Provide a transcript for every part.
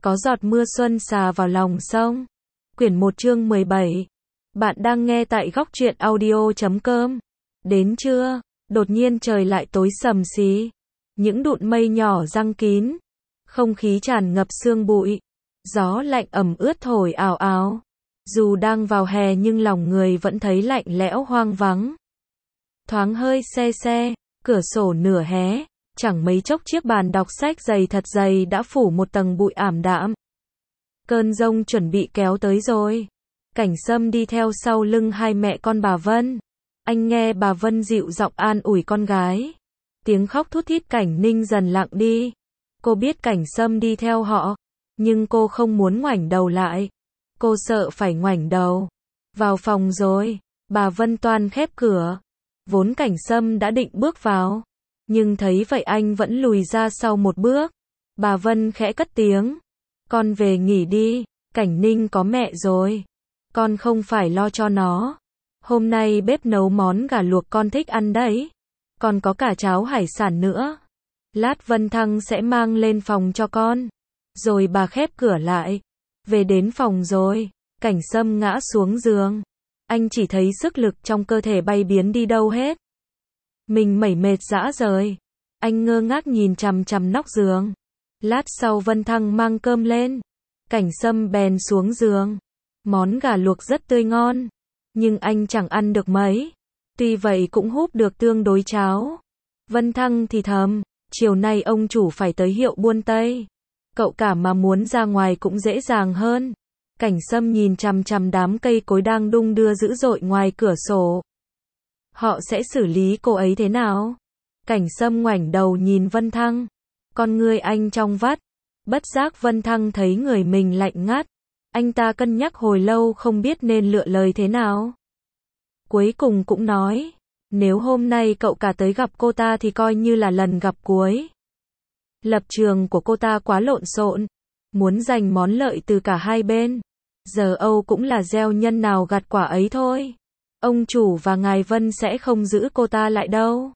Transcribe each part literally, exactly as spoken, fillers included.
Có giọt mưa xuân xà vào lòng sông. Quyển một chương mười bảy. Bạn đang nghe tại góc truyện audio chấm com. Đến trưa, đột nhiên trời lại tối sầm xí. Những đụn mây nhỏ giăng kín. Không khí tràn ngập sương bụi. Gió lạnh ẩm ướt thổi ào ào. Dù đang vào hè nhưng lòng người vẫn thấy lạnh lẽo hoang vắng. Thoáng hơi se se, cửa sổ nửa hé. Chẳng mấy chốc chiếc bàn đọc sách dày thật dày đã phủ một tầng bụi ảm đạm. Cơn giông chuẩn bị kéo tới rồi. Cảnh Sâm đi theo sau lưng hai mẹ con bà Vân. Anh nghe bà Vân dịu giọng an ủi con gái. Tiếng khóc thút thít Cảnh Ninh dần lặng đi. Cô biết Cảnh Sâm đi theo họ, nhưng cô không muốn ngoảnh đầu lại. Cô sợ phải ngoảnh đầu. Vào phòng rồi, bà Vân toan khép cửa. Vốn Cảnh Sâm đã định bước vào, nhưng thấy vậy anh vẫn lùi ra sau một bước. Bà Vân khẽ cất tiếng. Con về nghỉ đi, Cảnh Ninh có mẹ rồi. Con không phải lo cho nó. Hôm nay bếp nấu món gà luộc con thích ăn đấy. Còn có cả cháo hải sản nữa. Lát Vân Thăng sẽ mang lên phòng cho con. Rồi bà khép cửa lại. Về đến phòng rồi, Cảnh Sâm ngã xuống giường. Anh chỉ thấy sức lực trong cơ thể bay biến đi đâu hết. Mình mẩy mệt rã rời. Anh ngơ ngác nhìn chằm chằm nóc giường. Lát sau Vân Thăng mang cơm lên. Cảnh Sâm bèn xuống giường. Món gà luộc rất tươi ngon. Nhưng anh chẳng ăn được mấy. Tuy vậy cũng húp được tương đối cháo. Vân Thăng thì thầm. Chiều nay ông chủ phải tới hiệu buôn Tây. Cậu cả mà muốn ra ngoài cũng dễ dàng hơn. Cảnh Sâm nhìn chằm chằm đám cây cối đang đung đưa dữ dội ngoài cửa sổ. Họ sẽ xử lý cô ấy thế nào? Cảnh Sâm ngoảnh đầu nhìn Vân Thăng. Con ngươi anh trong vắt. Bất giác Vân Thăng thấy người mình lạnh ngắt. Anh ta cân nhắc hồi lâu không biết nên lựa lời thế nào. Cuối cùng cũng nói. Nếu hôm nay cậu cả tới gặp cô ta thì coi như là lần gặp cuối. Lập trường của cô ta quá lộn xộn. Muốn giành món lợi từ cả hai bên. Giờ Âu cũng là gieo nhân nào gặt quả ấy thôi. Ông chủ và ngài Vân sẽ không giữ cô ta lại đâu.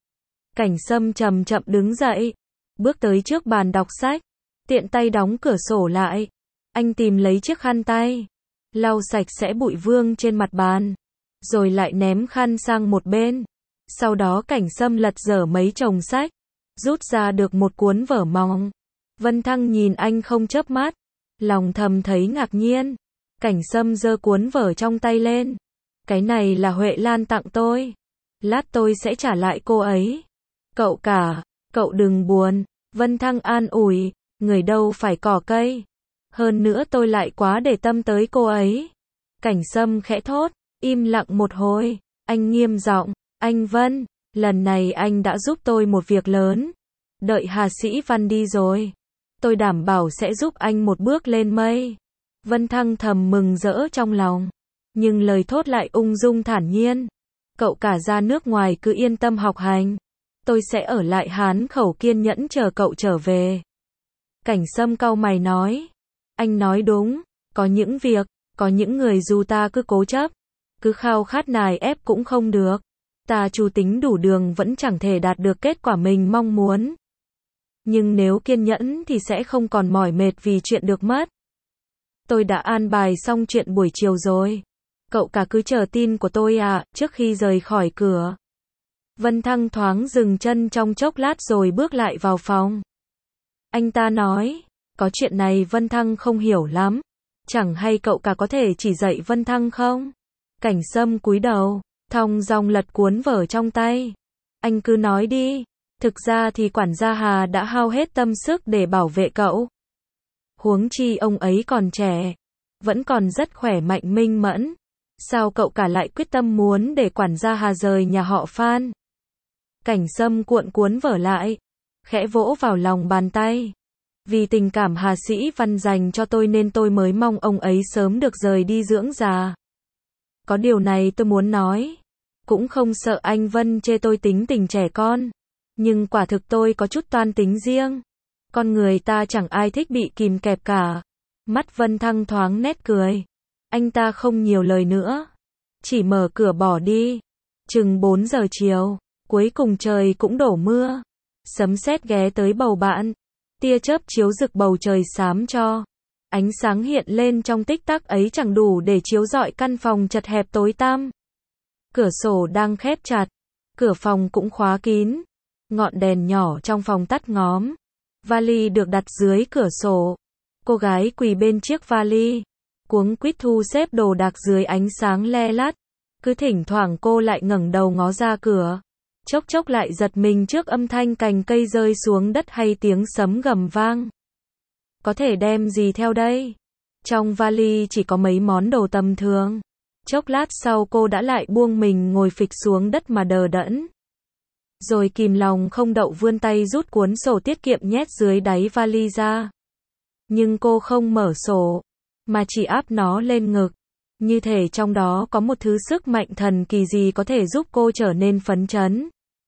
Cảnh Sâm chậm chậm đứng dậy. Bước tới trước bàn đọc sách. Tiện tay đóng cửa sổ lại. Anh tìm lấy chiếc khăn tay. Lau sạch sẽ bụi vương trên mặt bàn. Rồi lại ném khăn sang một bên. Sau đó Cảnh Sâm lật dở mấy chồng sách. Rút ra được một cuốn vở mỏng. Vân Thăng nhìn anh không chớp mắt. Lòng thầm thấy ngạc nhiên. Cảnh Sâm giơ cuốn vở trong tay lên. Cái này là Huệ Lan tặng tôi. Lát tôi sẽ trả lại cô ấy. Cậu cả, cậu đừng buồn. Vân Thăng an ủi. Người đâu phải cỏ cây. Hơn nữa tôi lại quá để tâm tới cô ấy. Cảnh Sâm khẽ thốt. Im lặng một hồi. Anh nghiêm giọng. Anh Vân, lần này anh đã giúp tôi một việc lớn. Đợi Hà Sĩ Văn đi rồi. Tôi đảm bảo sẽ giúp anh một bước lên mây. Vân Thăng thầm mừng rỡ trong lòng. Nhưng lời thốt lại ung dung thản nhiên. Cậu cả ra nước ngoài cứ yên tâm học hành. Tôi sẽ ở lại Hán Khẩu kiên nhẫn chờ cậu trở về. Cảnh Sâm cau mày nói. Anh nói đúng. Có những việc, có những người dù ta cứ cố chấp, cứ khao khát nài ép cũng không được. Ta chu tính đủ đường vẫn chẳng thể đạt được kết quả mình mong muốn. Nhưng nếu kiên nhẫn thì sẽ không còn mỏi mệt vì chuyện được mất. Tôi đã an bài xong chuyện buổi chiều rồi. Cậu cả cứ chờ tin của tôi à, trước khi rời khỏi cửa. Vân Thăng thoáng dừng chân trong chốc lát rồi bước lại vào phòng. Anh ta nói, có chuyện này Vân Thăng không hiểu lắm. Chẳng hay cậu cả có thể chỉ dạy Vân Thăng không? Cảnh Sâm cúi đầu, thong dong lật cuốn vở trong tay. Anh cứ nói đi. Thực ra thì quản gia Hà đã hao hết tâm sức để bảo vệ cậu. Huống chi ông ấy còn trẻ. Vẫn còn rất khỏe mạnh minh mẫn. Sao cậu cả lại quyết tâm muốn để quản gia Hà rời nhà họ Phan? Cảnh Sâm cuộn cuốn vở lại. Khẽ vỗ vào lòng bàn tay. Vì tình cảm Hà Sĩ Văn dành cho tôi nên tôi mới mong ông ấy sớm được rời đi dưỡng già. Có điều này tôi muốn nói. Cũng không sợ anh Vân chê tôi tính tình trẻ con. Nhưng quả thực tôi có chút toan tính riêng. Con người ta chẳng ai thích bị kìm kẹp cả. Mắt Vân Thăng thoáng nét cười. Anh ta không nhiều lời nữa. Chỉ mở cửa bỏ đi. Chừng bốn giờ chiều. Cuối cùng trời cũng đổ mưa. Sấm sét ghé tới bầu bạn. tia chớp chiếu rực bầu trời xám cho. Ánh sáng hiện lên trong tích tắc ấy chẳng đủ để chiếu rọi căn phòng chật hẹp tối tăm. Cửa sổ đang khép chặt, cửa phòng cũng khóa kín. Ngọn đèn nhỏ trong phòng tắt ngóm. Vali được đặt dưới cửa sổ. Cô gái quỳ bên chiếc vali, cuống quýt thu xếp đồ đạc dưới ánh sáng le lắt. Cứ thỉnh thoảng cô lại ngẩng đầu ngó ra cửa. Chốc chốc lại giật mình trước âm thanh cành cây rơi xuống đất hay tiếng sấm gầm vang. Có thể đem gì theo đây? Trong vali chỉ có mấy món đồ tầm thường. Chốc lát sau cô đã lại buông mình ngồi phịch xuống đất mà đờ đẫn. Rồi kìm lòng không đậu vươn tay rút cuốn sổ tiết kiệm nhét dưới đáy vali ra. Nhưng cô không mở sổ, mà chỉ áp nó lên ngực. Như thể trong đó có một thứ sức mạnh thần kỳ gì có thể giúp cô trở nên phấn chấn.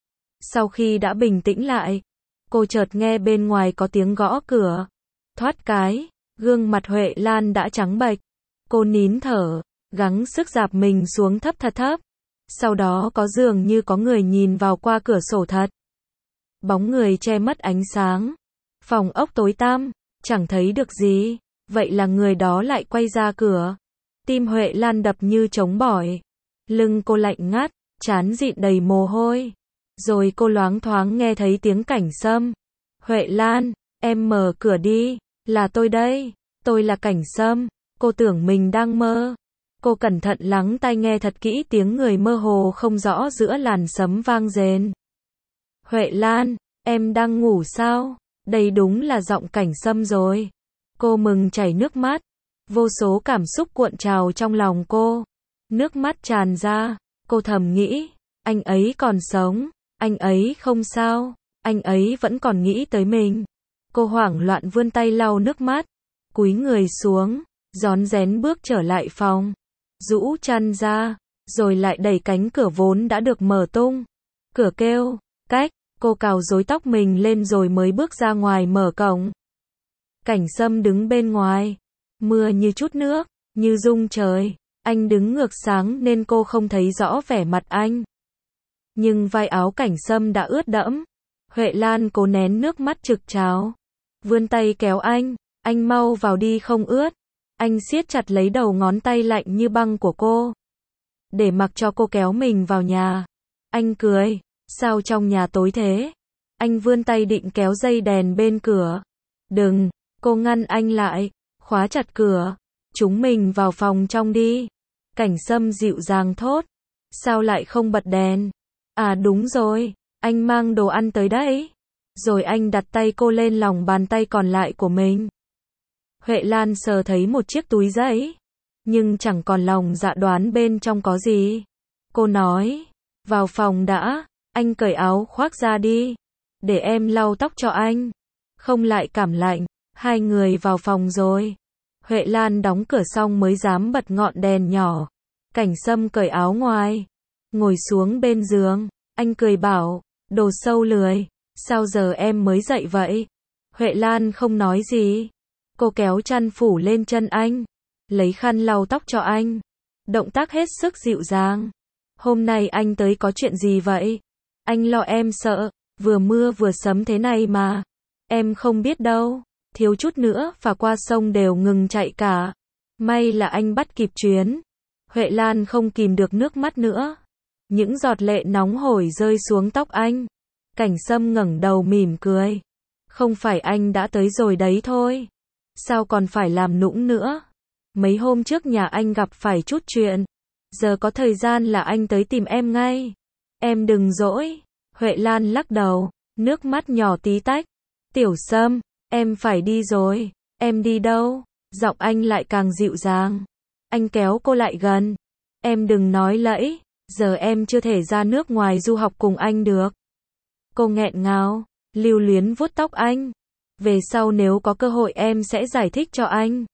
Sau khi đã bình tĩnh lại, cô chợt nghe bên ngoài có tiếng gõ cửa. Thoát cái, gương mặt Huệ Lan đã trắng bệch. Cô nín thở, gắng sức dạp mình xuống thấp thật thấp. Sau đó có dường như có người nhìn vào qua cửa sổ thật. Bóng người che mất ánh sáng. Phòng ốc tối tăm, chẳng thấy được gì. Vậy là người đó lại quay ra cửa. Tim Huệ Lan đập như trống bỏi. Lưng cô lạnh ngắt, trán dịn đầy mồ hôi. Rồi cô loáng thoáng nghe thấy tiếng Cảnh Sâm. Huệ Lan, em mở cửa đi, là tôi đây, tôi là Cảnh Sâm. Cô tưởng mình đang mơ. Cô cẩn thận lắng tai nghe thật kỹ tiếng người mơ hồ không rõ giữa làn sấm vang rền. Huệ Lan, em đang ngủ sao? Đây đúng là giọng Cảnh Sâm rồi. Cô mừng chảy nước mắt. Vô số cảm xúc cuộn trào trong lòng cô. Nước mắt tràn ra, cô thầm nghĩ, anh ấy còn sống, anh ấy không sao, anh ấy vẫn còn nghĩ tới mình. Cô hoảng loạn vươn tay lau nước mắt, cúi người xuống, rón rén bước trở lại phòng, rũ chăn ra, rồi lại đẩy cánh cửa vốn đã được mở tung. Cửa kêu, cách, cô cào rối tóc mình lên rồi mới bước ra ngoài mở cổng. Cảnh Sâm đứng bên ngoài. Mưa như chút nước, như rung trời. Anh đứng ngược sáng nên cô không thấy rõ vẻ mặt anh. Nhưng vai áo Cảnh Sâm đã ướt đẫm. Huệ Lan cố nén nước mắt trực trào. Vươn tay kéo anh, anh mau vào đi không ướt. Anh siết chặt lấy đầu ngón tay lạnh như băng của cô. Để mặc cho cô kéo mình vào nhà. Anh cười, sao trong nhà tối thế? Anh vươn tay định kéo dây đèn bên cửa. Đừng, cô ngăn anh lại. Khóa chặt cửa, chúng mình vào phòng trong đi. Cảnh Sâm dịu dàng thốt. Sao lại không bật đèn? À đúng rồi, anh mang đồ ăn tới đấy. Rồi anh đặt tay cô lên lòng bàn tay còn lại của mình. Huệ Lan sờ thấy một chiếc túi giấy, nhưng chẳng còn lòng dạ đoán bên trong có gì. Cô nói, vào phòng đã, anh cởi áo khoác ra đi, để em lau tóc cho anh. Không lại cảm lạnh. Hai người vào phòng rồi. Huệ Lan đóng cửa xong mới dám bật ngọn đèn nhỏ. Cảnh Sâm cởi áo ngoài, ngồi xuống bên giường. Anh cười bảo, đồ sâu lười, sao giờ em mới dậy vậy? Huệ Lan không nói gì. Cô kéo chăn phủ lên chân anh, lấy khăn lau tóc cho anh. Động tác hết sức dịu dàng. Hôm nay anh tới có chuyện gì vậy? Anh lo em sợ, vừa mưa vừa sấm thế này mà. Em không biết đâu. Thiếu chút nữa và qua sông đều ngừng chạy cả. May là anh bắt kịp chuyến. Huệ Lan không kìm được nước mắt nữa. Những giọt lệ nóng hổi rơi xuống tóc anh. Cảnh Sâm ngẩng đầu mỉm cười. Không phải anh đã tới rồi đấy thôi. Sao còn phải làm nũng nữa? Mấy hôm trước nhà anh gặp phải chút chuyện. Giờ có thời gian là anh tới tìm em ngay. Em đừng dỗi. Huệ Lan lắc đầu, nước mắt nhỏ tí tách. Tiểu Sâm, em phải đi rồi. Em đi đâu? Giọng anh lại càng dịu dàng. Anh kéo cô lại gần. Em đừng nói lẫy. Giờ em chưa thể ra nước ngoài du học cùng anh được. Cô nghẹn ngào, lưu luyến vuốt tóc anh. Về sau nếu có cơ hội em sẽ giải thích cho anh.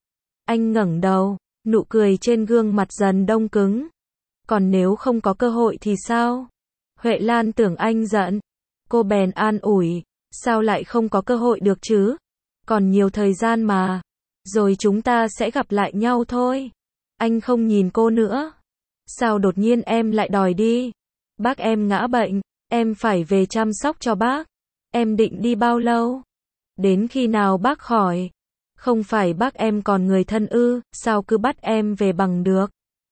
Anh ngẩng đầu, nụ cười trên gương mặt dần đông cứng. Còn nếu không có cơ hội thì sao? Huệ Lan tưởng anh giận. Cô bèn an ủi. Sao lại không có cơ hội được chứ? Còn nhiều thời gian mà. Rồi chúng ta sẽ gặp lại nhau thôi. Anh không nhìn cô nữa. Sao đột nhiên em lại đòi đi? Bác em ngã bệnh. Em phải về chăm sóc cho bác. Em định đi bao lâu? Đến khi nào bác hỏi? Không phải bác em còn người thân ư, sao cứ bắt em về bằng được?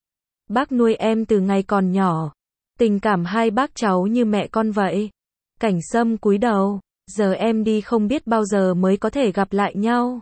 Bác nuôi em từ ngày còn nhỏ. Tình cảm hai bác cháu như mẹ con vậy. Cảnh Sâm cúi đầu, giờ em đi không biết bao giờ mới có thể gặp lại nhau.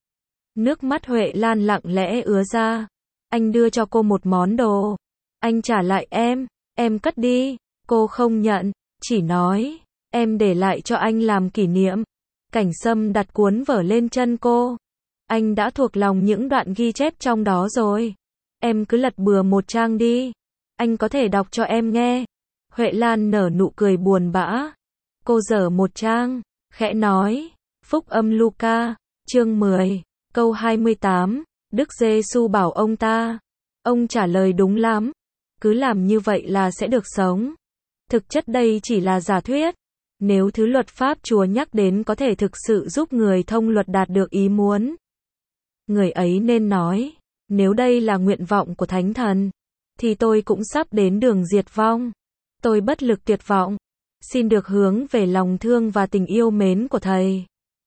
Nước mắt Huệ Lan lặng lẽ ứa ra. Anh đưa cho cô một món đồ. Anh trả lại em, em cất đi. Cô không nhận, chỉ nói, em để lại cho anh làm kỷ niệm. Cảnh Sâm đặt cuốn vở lên chân cô. Anh đã thuộc lòng những đoạn ghi chép trong đó rồi. Em cứ lật bừa một trang đi. Anh có thể đọc cho em nghe. Huệ Lan nở nụ cười buồn bã. Cô dở một trang, khẽ nói, Phúc âm Luca, chương mười, câu hai mươi tám, Đức Giê-xu bảo ông ta. Ông trả lời đúng lắm. Cứ làm như vậy là sẽ được sống. Thực chất đây chỉ là giả thuyết. Nếu thứ luật pháp Chúa nhắc đến có thể thực sự giúp người thông luật đạt được ý muốn, người ấy nên nói, nếu đây là nguyện vọng của Thánh Thần, thì tôi cũng sắp đến đường diệt vong. Tôi bất lực tuyệt vọng. Xin được hướng về lòng thương và tình yêu mến của Thầy.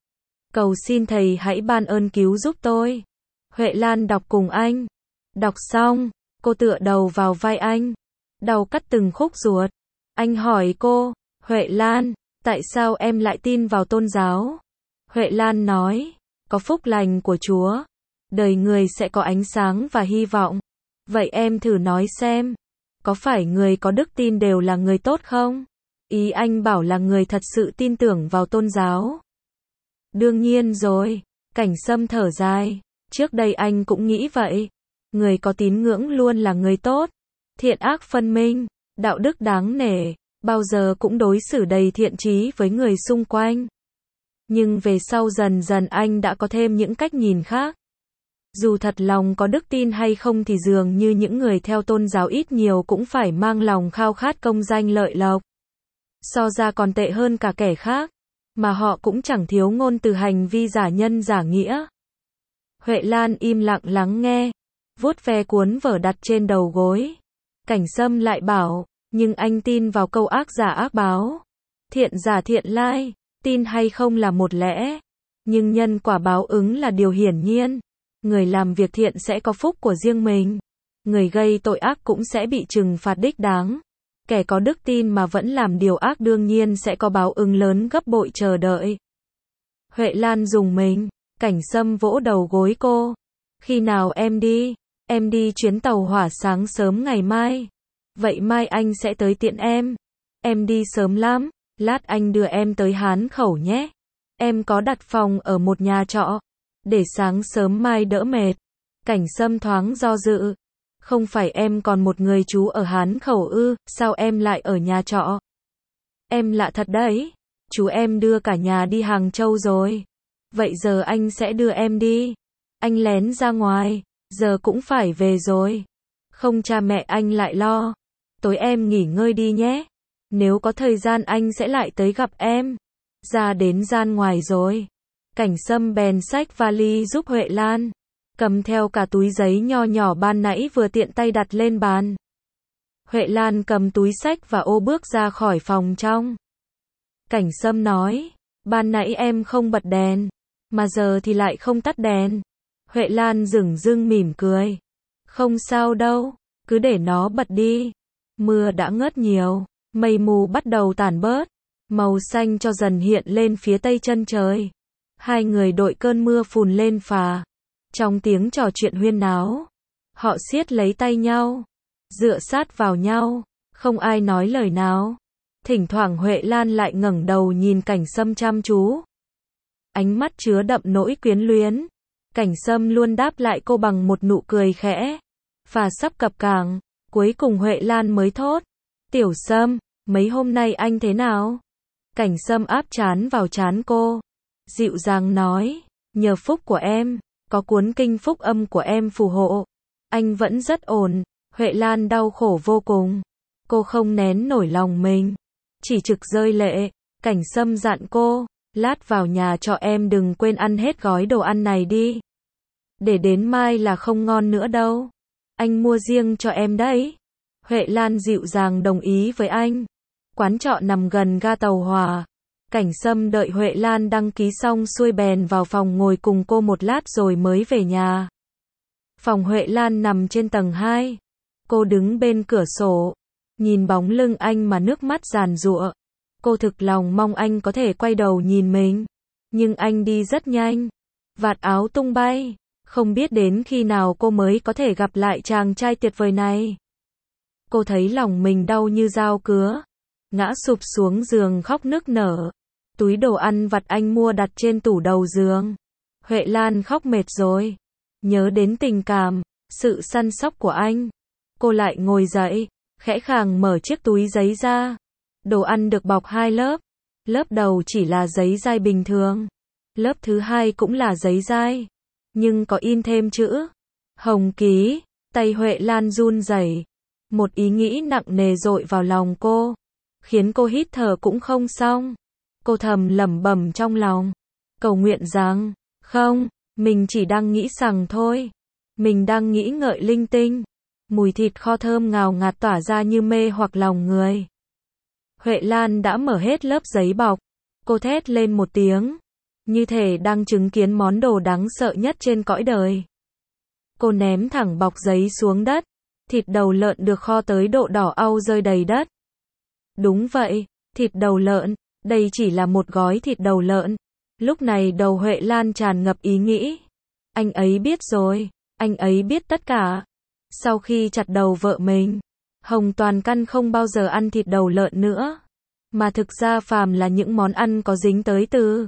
Cầu xin Thầy hãy ban ơn cứu giúp tôi. Huệ Lan đọc cùng anh. Đọc xong, cô tựa đầu vào vai anh. Đau cắt từng khúc ruột. Anh hỏi cô, Huệ Lan, tại sao em lại tin vào tôn giáo? Huệ Lan nói, có phúc lành của Chúa. Đời người sẽ có ánh sáng và hy vọng. Vậy em thử nói xem, có phải người có đức tin đều là người tốt không? Ý anh bảo là người thật sự tin tưởng vào tôn giáo. Đương nhiên rồi, Cảnh Sâm thở dài. Trước đây anh cũng nghĩ vậy. Người có tín ngưỡng luôn là người tốt. Thiện ác phân minh, đạo đức đáng nể, bao giờ cũng đối xử đầy thiện chí với người xung quanh. Nhưng về sau dần dần anh đã có thêm những cách nhìn khác. Dù thật lòng có đức tin hay không thì dường như những người theo tôn giáo ít nhiều cũng phải mang lòng khao khát công danh lợi lộc. So ra còn tệ hơn cả kẻ khác, mà họ cũng chẳng thiếu ngôn từ hành vi giả nhân giả nghĩa. Huệ Lan im lặng lắng nghe, vuốt ve cuốn vở đặt trên đầu gối. Cảnh Sâm lại bảo, nhưng anh tin vào câu ác giả ác báo, thiện giả thiện lai, tin hay không là một lẽ, nhưng nhân quả báo ứng là điều hiển nhiên. Người làm việc thiện sẽ có phúc của riêng mình, người gây tội ác cũng sẽ bị trừng phạt đích đáng. Kẻ có đức tin mà vẫn làm điều ác đương nhiên sẽ có báo ứng lớn gấp bội chờ đợi. Huệ Lan rùng mình, Cảnh Sâm vỗ đầu gối cô. Khi nào em đi? Em đi chuyến tàu hỏa sáng sớm ngày mai. Vậy mai anh sẽ tới tiện em. Em đi sớm lắm, lát anh đưa em tới Hán Khẩu nhé. Em có đặt phòng ở một nhà trọ, để sáng sớm mai đỡ mệt. Cảnh Sâm thoáng do dự. Không phải em còn một người chú ở Hán Khẩu ư, sao em lại ở nhà trọ? Em lạ thật đấy, chú em đưa cả nhà đi Hàng Châu rồi. Vậy giờ anh sẽ đưa em đi. Anh lén ra ngoài, giờ cũng phải về rồi. Không cha mẹ anh lại lo. Tối em nghỉ ngơi đi nhé. Nếu có thời gian anh sẽ lại tới gặp em. Ra đến gian ngoài rồi. Cảnh Sâm bèn xách vali giúp Huệ Lan. Cầm theo cả túi giấy nho nhỏ ban nãy vừa tiện tay đặt lên bàn. Huệ Lan cầm túi xách và ô bước ra khỏi phòng trong. Cảnh Sâm nói, ban nãy em không bật đèn, mà giờ thì lại không tắt đèn. Huệ Lan dửng dưng mỉm cười. Không sao đâu, cứ để nó bật đi. Mưa đã ngớt nhiều, mây mù bắt đầu tản bớt, màu xanh cho dần hiện lên phía tây chân trời. Hai người đội cơn mưa phùn lên phà. Trong tiếng trò chuyện huyên náo, họ siết lấy tay nhau, dựa sát vào nhau, không ai nói lời nào. Thỉnh thoảng Huệ Lan lại ngẩng đầu nhìn Cảnh Sâm chăm chú. Ánh mắt chứa đậm nỗi quyến luyến. Cảnh Sâm luôn đáp lại cô bằng một nụ cười khẽ. Phà sắp cập cảng, cuối cùng Huệ Lan mới thốt. Tiểu Sâm, mấy hôm nay anh thế nào? Cảnh Sâm áp trán vào trán cô, dịu dàng nói, nhờ phúc của em, có cuốn kinh phúc âm của em phù hộ, anh vẫn rất ổn. Huệ Lan đau khổ vô cùng. Cô không nén nổi lòng mình, chỉ trực rơi lệ. Cảnh Sâm dặn cô, lát vào nhà cho em đừng quên ăn hết gói đồ ăn này đi. Để đến mai là không ngon nữa đâu. Anh mua riêng cho em đấy. Huệ Lan dịu dàng đồng ý với anh. Quán trọ nằm gần ga tàu hỏa. Cảnh Sâm đợi Huệ Lan đăng ký xong xuôi bèn vào phòng ngồi cùng cô một lát rồi mới về nhà. Phòng Huệ Lan nằm trên tầng hai. Cô đứng bên cửa sổ, nhìn bóng lưng anh mà nước mắt giàn giụa. Cô thực lòng mong anh có thể quay đầu nhìn mình. Nhưng anh đi rất nhanh. Vạt áo tung bay. Không biết đến khi nào cô mới có thể gặp lại chàng trai tuyệt vời này. Cô thấy lòng mình đau như dao cứa. Ngã sụp xuống giường khóc nức nở. Túi đồ ăn vặt anh mua đặt trên tủ đầu giường. Huệ Lan khóc mệt rồi. Nhớ đến tình cảm, sự săn sóc của anh. Cô lại ngồi dậy, khẽ khàng mở chiếc túi giấy ra. Đồ ăn được bọc hai lớp. Lớp đầu chỉ là giấy dai bình thường. Lớp thứ hai cũng là giấy dai. Nhưng có in thêm chữ Hồng ký. Tay Huệ Lan run rẩy. Một ý nghĩ nặng nề dội vào lòng cô, khiến cô hít thở cũng không xong. Cô thầm lẩm bẩm trong lòng, cầu nguyện rằng, không, mình chỉ đang nghĩ rằng thôi. Mình đang nghĩ ngợi linh tinh. Mùi thịt kho thơm ngào ngạt tỏa ra như mê hoặc lòng người. Huệ Lan đã mở hết lớp giấy bọc. Cô thét lên một tiếng, như thể đang chứng kiến món đồ đáng sợ nhất trên cõi đời. Cô ném thẳng bọc giấy xuống đất. Thịt đầu lợn được kho tới độ đỏ au rơi đầy đất. Đúng vậy, thịt đầu lợn. Đây chỉ là một gói thịt đầu lợn. Lúc này đầu Huệ Lan tràn ngập ý nghĩ. Anh ấy biết rồi. Anh ấy biết tất cả. Sau khi chặt đầu vợ mình, Hồng Toàn Căn không bao giờ ăn thịt đầu lợn nữa. Mà thực ra phàm là những món ăn có dính tới từ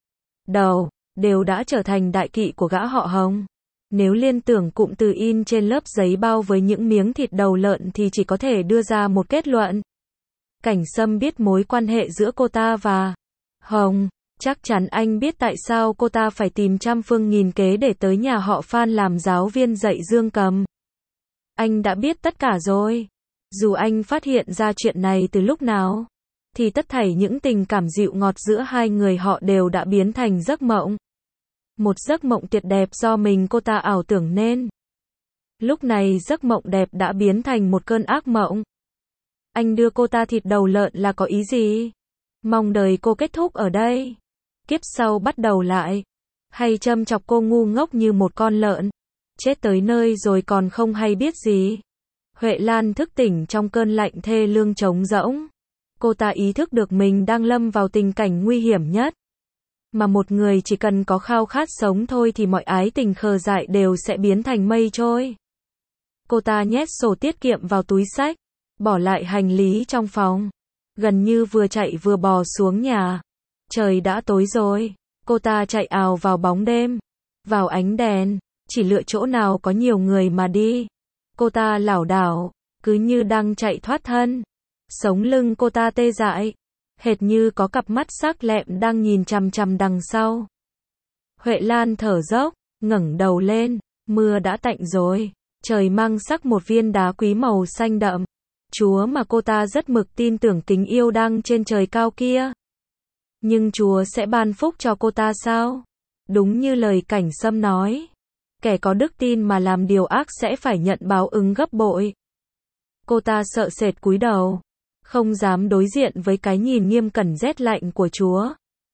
đầu, đều đã trở thành đại kỵ của gã họ Hồng. Nếu liên tưởng cụm từ in trên lớp giấy bao với những miếng thịt đầu lợn thì chỉ có thể đưa ra một kết luận. Cảnh Sâm biết mối quan hệ giữa cô ta và Hồng. Chắc chắn anh biết tại sao cô ta phải tìm trăm phương nghìn kế để tới nhà họ Phan làm giáo viên dạy dương cầm. Anh đã biết tất cả rồi. Dù anh phát hiện ra chuyện này từ lúc nào, thì tất thảy những tình cảm dịu ngọt giữa hai người họ đều đã biến thành giấc mộng. Một giấc mộng tuyệt đẹp do mình cô ta ảo tưởng nên. Lúc này giấc mộng đẹp đã biến thành một cơn ác mộng. Anh đưa cô ta thịt đầu lợn là có ý gì? Mong đời cô kết thúc ở đây. Kiếp sau bắt đầu lại. Hay châm chọc cô ngu ngốc như một con lợn. Chết tới nơi rồi còn không hay biết gì. Huệ Lan thức tỉnh trong cơn lạnh thê lương trống rỗng. Cô ta ý thức được mình đang lâm vào tình cảnh nguy hiểm nhất. Mà một người chỉ cần có khao khát sống thôi thì mọi ái tình khờ dại đều sẽ biến thành mây trôi. Cô ta nhét sổ tiết kiệm vào túi xách, bỏ lại hành lý trong phòng. Gần như vừa chạy vừa bò xuống nhà. Trời đã tối rồi. Cô ta chạy ào vào bóng đêm, vào ánh đèn, chỉ lựa chỗ nào có nhiều người mà đi. Cô ta lảo đảo, cứ như đang chạy thoát thân. Sống lưng cô ta tê dại, hệt như có cặp mắt sắc lẹm đang nhìn chằm chằm đằng sau. Huệ Lan thở dốc, ngẩng đầu lên, mưa đã tạnh rồi, trời mang sắc một viên đá quý màu xanh đậm. Chúa mà cô ta rất mực tin tưởng kính yêu đang trên trời cao kia. Nhưng Chúa sẽ ban phúc cho cô ta sao? Đúng như lời Cảnh Sâm nói, kẻ có đức tin mà làm điều ác sẽ phải nhận báo ứng gấp bội. Cô ta sợ sệt cúi đầu, không dám đối diện với cái nhìn nghiêm cẩn rét lạnh của Chúa.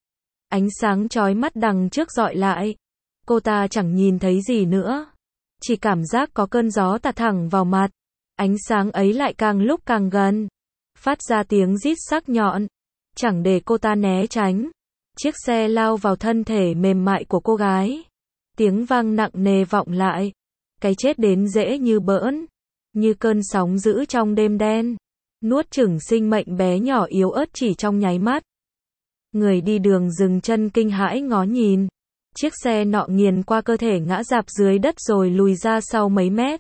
Ánh sáng chói mắt đằng trước dọi lại. Cô ta chẳng nhìn thấy gì nữa. Chỉ cảm giác có cơn gió tạt thẳng vào mặt. Ánh sáng ấy lại càng lúc càng gần. Phát ra tiếng rít sắc nhọn. Chẳng để cô ta né tránh. Chiếc xe lao vào thân thể mềm mại của cô gái. Tiếng vang nặng nề vọng lại. Cái chết đến dễ như bỡn. Như cơn sóng dữ trong đêm đen. Nuốt chửng sinh mệnh bé nhỏ yếu ớt chỉ trong nháy mắt. Người đi đường dừng chân kinh hãi ngó nhìn. Chiếc xe nọ nghiền qua cơ thể ngã rạp dưới đất rồi lùi ra sau mấy mét.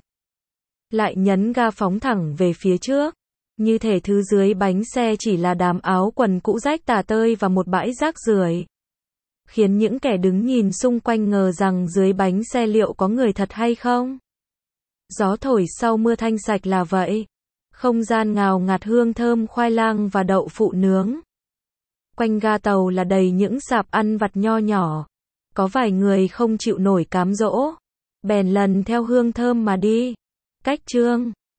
Lại nhấn ga phóng thẳng về phía trước. Như thể thứ dưới bánh xe chỉ là đám áo quần cũ rách tả tơi và một bãi rác rưởi. Khiến những kẻ đứng nhìn xung quanh ngờ rằng dưới bánh xe liệu có người thật hay không. Gió thổi sau mưa thanh sạch là vậy. Không gian ngào ngạt hương thơm khoai lang và đậu phụ nướng. Quanh ga tàu là đầy những sạp ăn vặt nho nhỏ. Có vài người không chịu nổi cám dỗ, bèn lần theo hương thơm mà đi. Cách chương